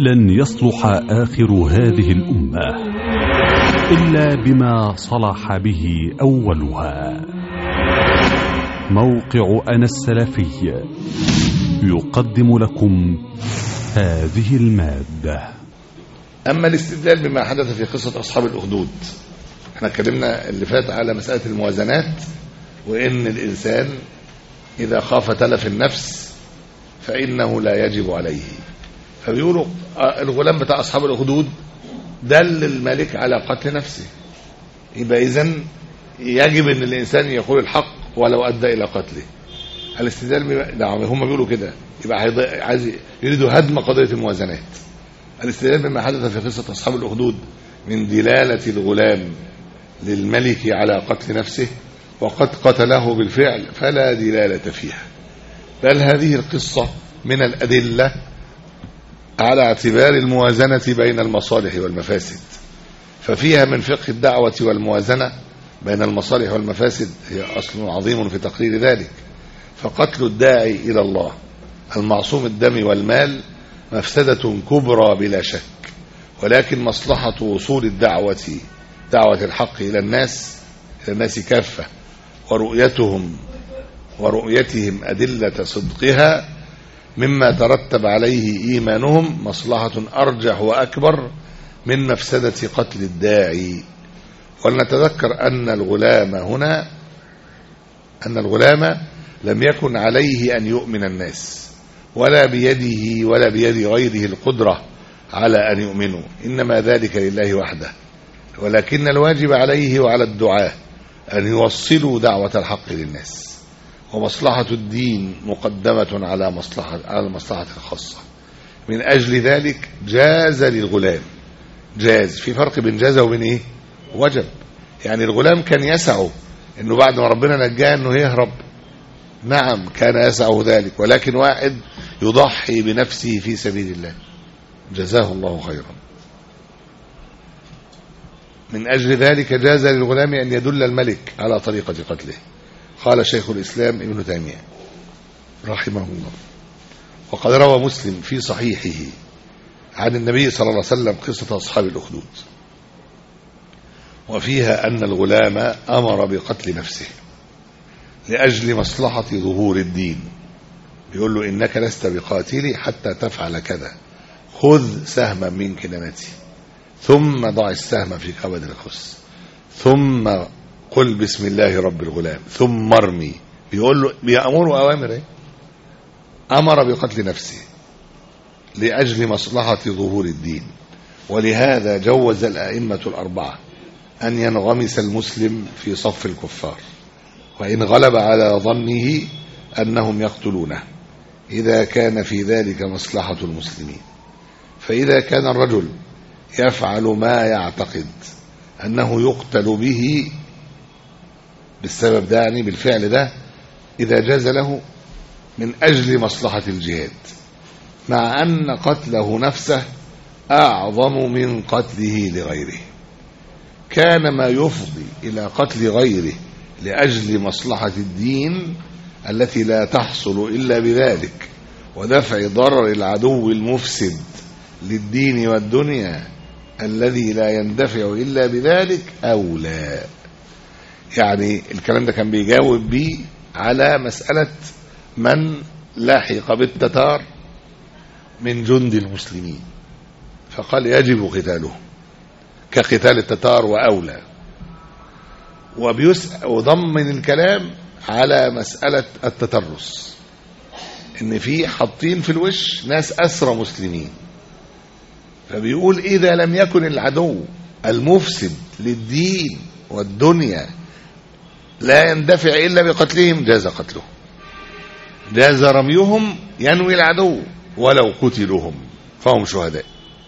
لن يصلح آخر هذه الأمة إلا بما صلح به أولها. موقع أنا السلفي يقدم لكم هذه المادة. أما الاستدلال بما حدث في قصة أصحاب الأخدود، احنا اتكلمنا اللي فات على مسألة الموازنات، وإن الإنسان إذا خاف تلف النفس فإنه لا يجب عليه. فبيقولوا الغلام بتاع أصحاب الأخدود دل الملك على قتل نفسه، يبقى إذن يجب أن الإنسان يقول الحق ولو أدى إلى قتله. الاستدلال هم بيقولوا كده، يبقى عايز يريدوا هدم قضية الموازنات. الاستدلال بما حدث في قصة أصحاب الأخدود من دلالة الغلام للملك على قتل نفسه وقد قتله بالفعل فلا دلالة فيها، بل هذه القصة من الأدلة على اعتبار الموازنة بين المصالح والمفاسد، ففيها من فقه الدعوة والموازنة بين المصالح والمفاسد هي أصل عظيم في تقرير ذلك. فقتل الداعي إلى الله المعصوم الدم والمال مفسدة كبرى بلا شك، ولكن مصلحة وصول دعوة الحق إلى الناس كافة ورؤيتهم أدلة صدقها مما ترتب عليه إيمانهم مصلحة أرجح وأكبر من مفسدة قتل الداعي. ولنتذكر أن الغلام لم يكن عليه أن يؤمن الناس، ولا بيده ولا بيد غيره القدرة على أن يؤمنوا، إنما ذلك لله وحده. ولكن الواجب عليه وعلى الدعاة أن يوصلوا دعوة الحق للناس، ومصلحة الدين مقدمة على المصلحة الخاصة. من أجل ذلك جاز للغلام، جاز في فرق بين جاز وبين إيه؟ وجب. يعني الغلام كان يسعه إنه بعد ما ربنا نجاه إنه يهرب، نعم كان يسعه ذلك، ولكن واحد يضحي بنفسه في سبيل الله جزاه الله خيرا. من أجل ذلك جاز للغلام أن يدل الملك على طريقة قتله. قال شيخ الإسلام ابن تيمية رحمه الله: وقد روى مسلم في صحيحه عن النبي صلى الله عليه وسلم قصة أصحاب الأخدود، وفيها أن الغلام أمر بقتل نفسه لأجل مصلحة ظهور الدين، يقول له: إنك لست بقاتلي حتى تفعل كذا، خذ سهما من كنانتي ثم ضع السهم في كبد القوس ثم قل بسم الله رب الغلام ثم ارمي. بيقول له بيأمره أوامر، أمر بقتل نفسه لأجل مصلحة ظهور الدين. ولهذا جوز الأئمة الأربعة أن ينغمس المسلم في صف الكفار وإن غلب على ظنه أنهم يقتلونه، إذا كان في ذلك مصلحة المسلمين. فإذا كان الرجل يفعل ما يعتقد أنه يقتل به بالسبب ده، يعني بالفعل ده، إذا جاز له من أجل مصلحة الجهاد، مع أن قتله نفسه أعظم من قتله لغيره، كان ما يفضي إلى قتل غيره لأجل مصلحة الدين التي لا تحصل إلا بذلك، ودفع ضرر العدو المفسد للدين والدنيا الذي لا يندفع إلا بذلك أولى. يعني الكلام ده كان بيجاوب بيه على مسألة من لحق بالتتار من جند المسلمين، فقال يجب قتالهم كقتال التتار وأولى. وضمن الكلام على مسألة التترس، إن في حاطين في الوش ناس أسرى مسلمين، فبيقول إذا لم يكن العدو المفسد للدين والدنيا لا يندفع إلا بقتلهم جاز قتله، جاز رميهم ينوي العدو ولو قتلهم فهم شهداء.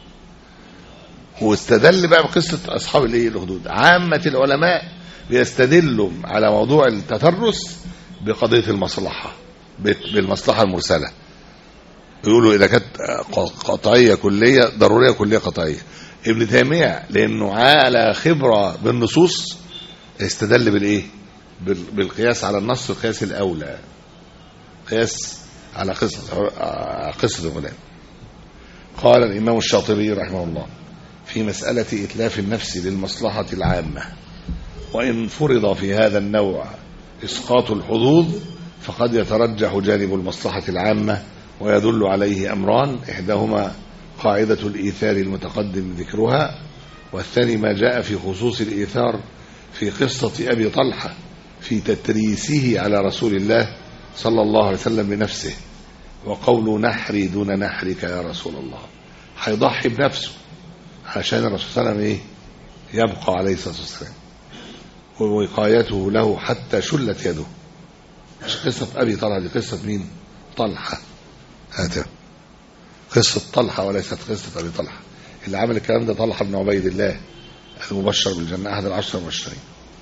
واستدل بقى بقصة أصحاب الأخدود. عامة العلماء بيستدلوا على موضوع التترس بقضية المصلحة، بالمصلحة المرسلة، يقولوا إذا كانت قطعية كلية ضرورية كلية قطعية. ابن تيمية لأنه على خبرة بالنصوص استدل بالإيه؟ بالقياس على النص، القياس الأولى، قياس على قصة الغلام. قال الإمام الشاطبي رحمه الله في مسألة إتلاف النفس للمصلحة العامة: وإن فرض في هذا النوع إسقاط الحظوظ فقد يترجح جانب المصلحة العامة، ويدل عليه أمران: إحداهما قاعدة الإيثار المتقدم ذكرها، والثاني ما جاء في خصوص الإيثار في قصة أبي طلحة في تتريسه على رسول الله صلى الله عليه وسلم بنفسه، وقول نحري دون نحرك يا رسول الله. هيضحي بنفسه عشان الرسول صلى الله عليه وسلم يبقى عليه الصلاة والسلام، ووقايته له حتى شلت يده. مش قصة أبي طلحة، دي قصة مين؟ طلحة. هاتف قصة طلحة وليست قصة أبي طلحة. اللي عمل الكلام ده طلحة بن عبيد الله المبشر بالجنة، أحد العشر المبشرين.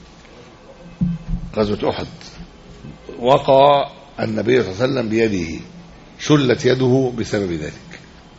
غزوة أحد وقع النبي صلى الله عليه وسلم بيده، شلت يده بسبب ذلك.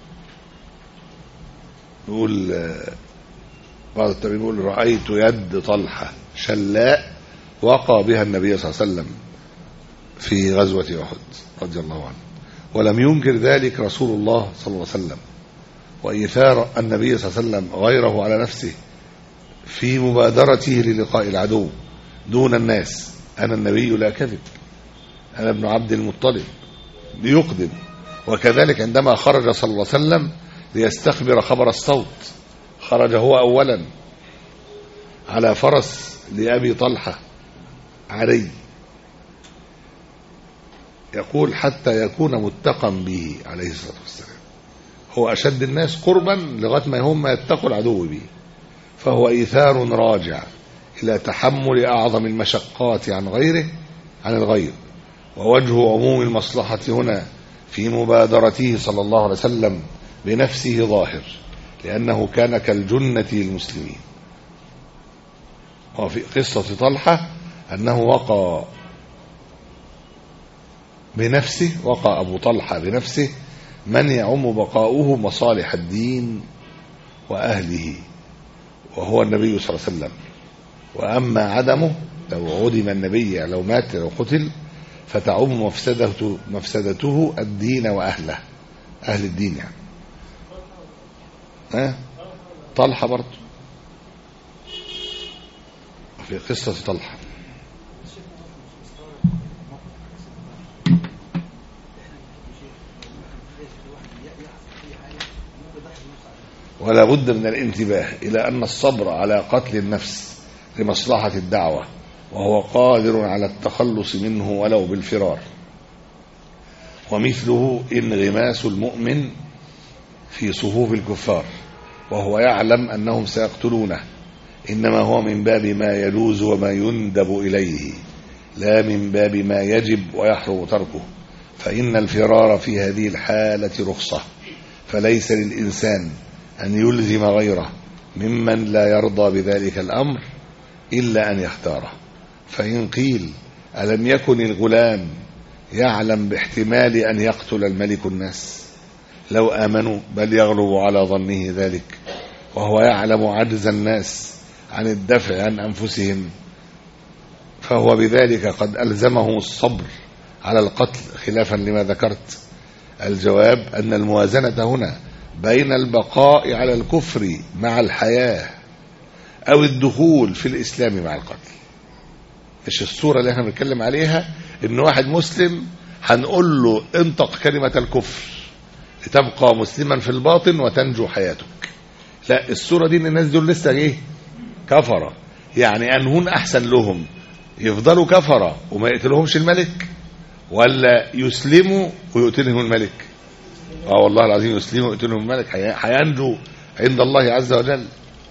يقول بعض التابعين يقول رأيت يد طلحة شلاء وقع بها النبي صلى الله عليه وسلم في غزوة أحد رضي الله عنه، ولم ينكر ذلك رسول الله صلى الله عليه وسلم. وإيثار النبي صلى الله عليه وسلم غيره على نفسه في مبادرته للقاء العدو دون الناس: أنا النبي لا كذب، أنا ابن عبد المطلب، ليقدم. وكذلك عندما خرج صلى الله عليه وسلم ليستخبر خبر الصوت، خرج هو أولا على فرس لأبي طلحة علي، يقول حتى يكون متقا به عليه الصلاة والسلام. هو أشد الناس قربا لغاية ما هم يتقوا العدو به، فهو إيثار راجع إلى تحمل أعظم المشقات عن الغير. ووجه عموم المصلحة هنا في مبادرته صلى الله عليه وسلم بنفسه ظاهر، لأنه كان كالجنة للمسلمين. وفي قصة طلحة أنه وقع أبو طلحة بنفسه من يعم بقاؤه مصالح الدين وأهله، وهو النبي صلى الله عليه وسلم. وأما عدمه، لو عدم النبي، لو مات لو قتل، فتعم مفسدته الدين وأهله، أهل الدين يعني. طلحة برضه في قصة طلحة. ولا بد من الانتباه إلى أن الصبر على قتل النفس لمصلحة الدعوة وهو قادر على التخلص منه ولو بالفرار. ومثله انغماس المؤمن في صفوف الكفار وهو يعلم أنهم سيقتلونه، إنما هو من باب ما يجوز وما يندب إليه، لا من باب ما يجب ويحرم تركه. فإن الفرار في هذه الحالة رخصة، فليس للإنسان أن يلزم غيره ممن لا يرضى بذلك الأمر إلا أن يختاره. فإن قيل ألم يكن الغلام يعلم باحتمال أن يقتل الملك الناس لو آمنوا، بل يغلب على ظنه ذلك، وهو يعلم عجز الناس عن الدفع عن أنفسهم، فهو بذلك قد ألزمهم الصبر على القتل خلافا لما ذكرت. الجواب أن الموازنة هنا بين البقاء على الكفر مع الحياة أو الدخول في الإسلام مع القتل. مش الصورة اللي احنا بنتكلم عليها إن واحد مسلم هنقول له انطق كلمة الكفر لتبقى مسلما في الباطن وتنجو حياتك. لا، الصورة دي ان الناس دول لسه ايه؟ كفرة. يعني أنهون أحسن لهم يفضلوا كفرة وما يقتلهمش الملك، ولا يسلموا ويقتلهم الملك؟ والله العظيم يسلموا ويقتلهم الملك هينجو عند الله عز وجل.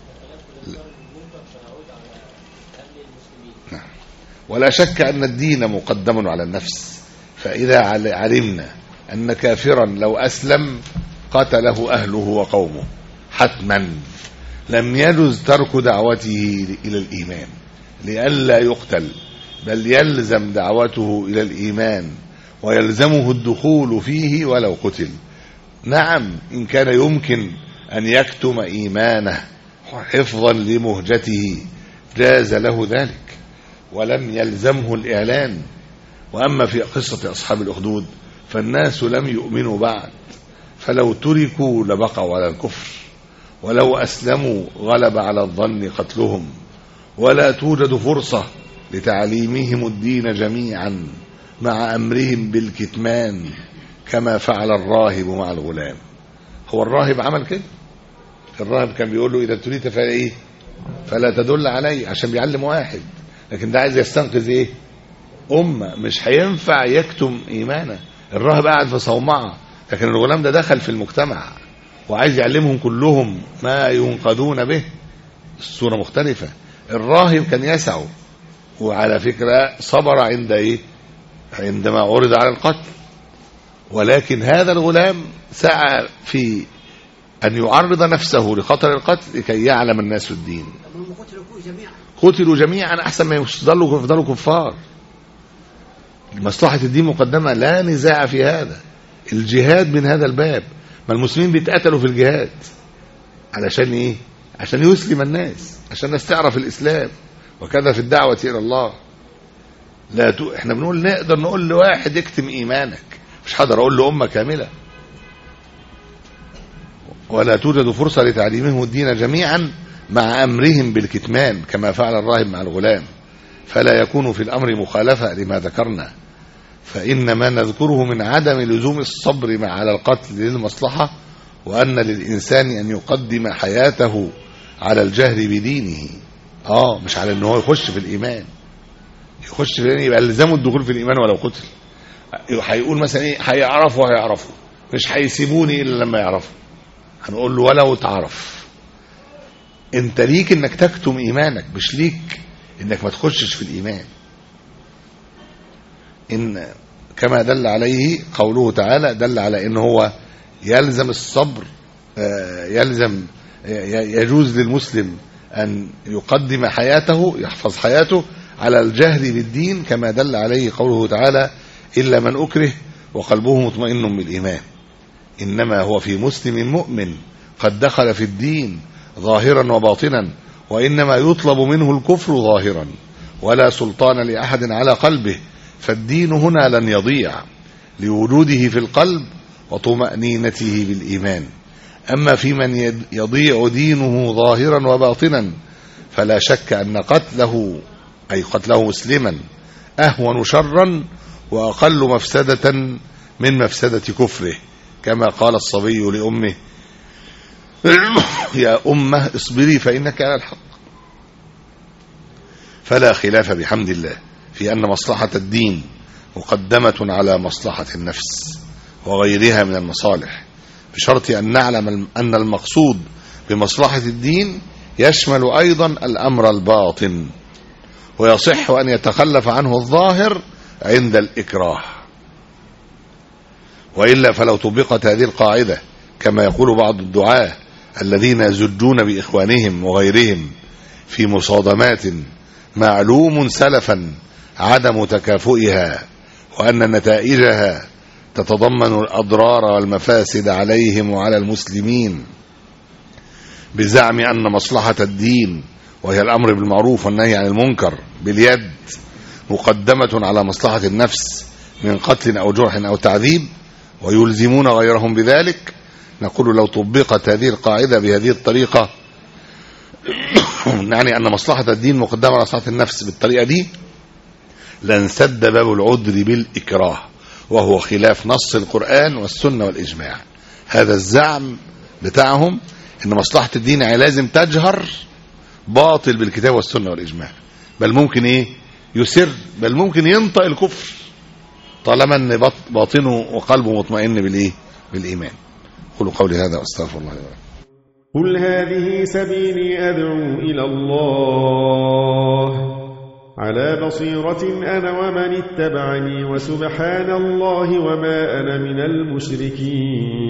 نعم. ولا شك أن الدين مقدم على النفس، فإذا علمنا أن كافرا لو أسلم قتله أهله وقومه حتما، لم يجوز ترك دعوته إلى الإيمان لئلا يقتل، بل يلزم دعوته إلى الإيمان ويلزمه الدخول فيه ولو قتل. نعم، إن كان يمكن أن يكتم إيمانه حفظا لمهجته جاز له ذلك ولم يلزمه الإعلان. وأما في قصة أصحاب الأخدود فالناس لم يؤمنوا بعد، فلو تركوا لبقوا على الكفر، ولو أسلموا غلب على الظن قتلهم، ولا توجد فرصة لتعليمهم الدين جميعا مع أمرهم بالكتمان كما فعل الراهب مع الغلام. هو الراهب عمل كده، الراهب كان بيقول له إذا ابتليت فلا إيه فلا تدل علي، عشان بيعلم واحد، لكن ده عايز يستنقذ إيه أمة، مش هينفع يكتم إيمانه. الراهب قاعد في صومعة، لكن الغلام ده دخل في المجتمع وعايز يعلمهم كلهم ما ينقذون به. الصورة مختلفة. الراهب كان يسعه، وعلى فكرة صبر عند إيه عندما عرض على القتل، ولكن هذا الغلام سعى في أن يعرض نفسه لخطر القتل لكي يعلم الناس الدين. قتلوا جميعا أحسن ما يفضلوا كفار. مصلحة الدين مقدمة، لا نزاع في هذا. الجهاد من هذا الباب، ما المسلمين بيتقتلوا في الجهاد علشان إيه؟ عشان يسلم الناس، عشان الناس تعرف الإسلام، وكذا في الدعوة إلى الله. احنا بنقول نقدر نقول لواحد اكتم إيمانك، مش حاضر أقول له أمة كاملة. ولا توجد فرصة لتعليمهم الدين جميعا مع أمرهم بالكتمان كما فعل الراهب مع الغلام، فلا يكون في الأمر مخالفة لما ذكرنا، فإن ما نذكره من عدم لزوم الصبر على القتل للمصلحة، وأن للإنسان أن يقدم حياته على الجهر بدينه، مش على أنه يخش في الإيمان. يخش في الإيمان يبقى لزمه الدخول في الإيمان ولو قتل. هيقول مثلا إيه؟ هيعرفوا مش هيسيبوني إلا لما يعرفوا. هنقول له ولو تعرف، انت ليك انك تكتم ايمانك، مش ليك انك ما تخشش في الايمان. ان كما دل عليه قوله تعالى، دل على ان هو يلزم الصبر، يجوز للمسلم ان يقدم حياته، يحفظ حياته على الجهر بالدين، كما دل عليه قوله تعالى الا من اكره وقلبه مطمئن بالايمان، انما هو في مسلم مؤمن قد دخل في الدين ظاهرا وباطنا، وإنما يطلب منه الكفر ظاهرا، ولا سلطان لأحد على قلبه، فالدين هنا لن يضيع لوجوده في القلب وطمأنينته بالإيمان. أما في من يضيع دينه ظاهرا وباطنا فلا شك أن قتله، أي قتله مسلما، أهون شرا وأقل مفسدة من مفسدة كفره، كما قال الصبي لأمه يا أمه اصبري فإنك على الحق. فلا خلاف بحمد الله في أن مصلحة الدين مقدمة على مصلحة النفس وغيرها من المصالح، بشرط أن نعلم أن المقصود بمصلحة الدين يشمل أيضا الأمر الباطن، ويصح أن يتخلف عنه الظاهر عند الإكراه، وإلا فلو طبقت هذه القاعدة كما يقول بعض الدعاة الذين يزجون بإخوانهم وغيرهم في مصادمات معلوم سلفا عدم تكافؤها، وأن نتائجها تتضمن الأضرار والمفاسد عليهم وعلى المسلمين، بزعم أن مصلحة الدين وهي الأمر بالمعروف والنهي عن المنكر باليد مقدمة على مصلحة النفس من قتل أو جرح أو تعذيب، ويلزمون غيرهم بذلك، نقول لو طبقت هذه القاعدة بهذه الطريقة يعني أن مصلحة الدين مقدمة على مصلحة النفس بالطريقة دي، لانسد باب العذر بالإكراه، وهو خلاف نص القرآن والسنة والإجماع. هذا الزعم بتاعهم أن مصلحة الدين لازم تجهر، باطل بالكتاب والسنة والإجماع، بل ممكن يسر، بل ممكن ينطق الكفر طالما أن باطنه وقلبه مطمئن بالإيمان. قولوا قولي هذا واستغفر الله لي ولكم. قل هذه سبيلي أدعو إلى الله على بصيرة أنا ومن اتبعني، وسبحان الله وما أنا من المشركين.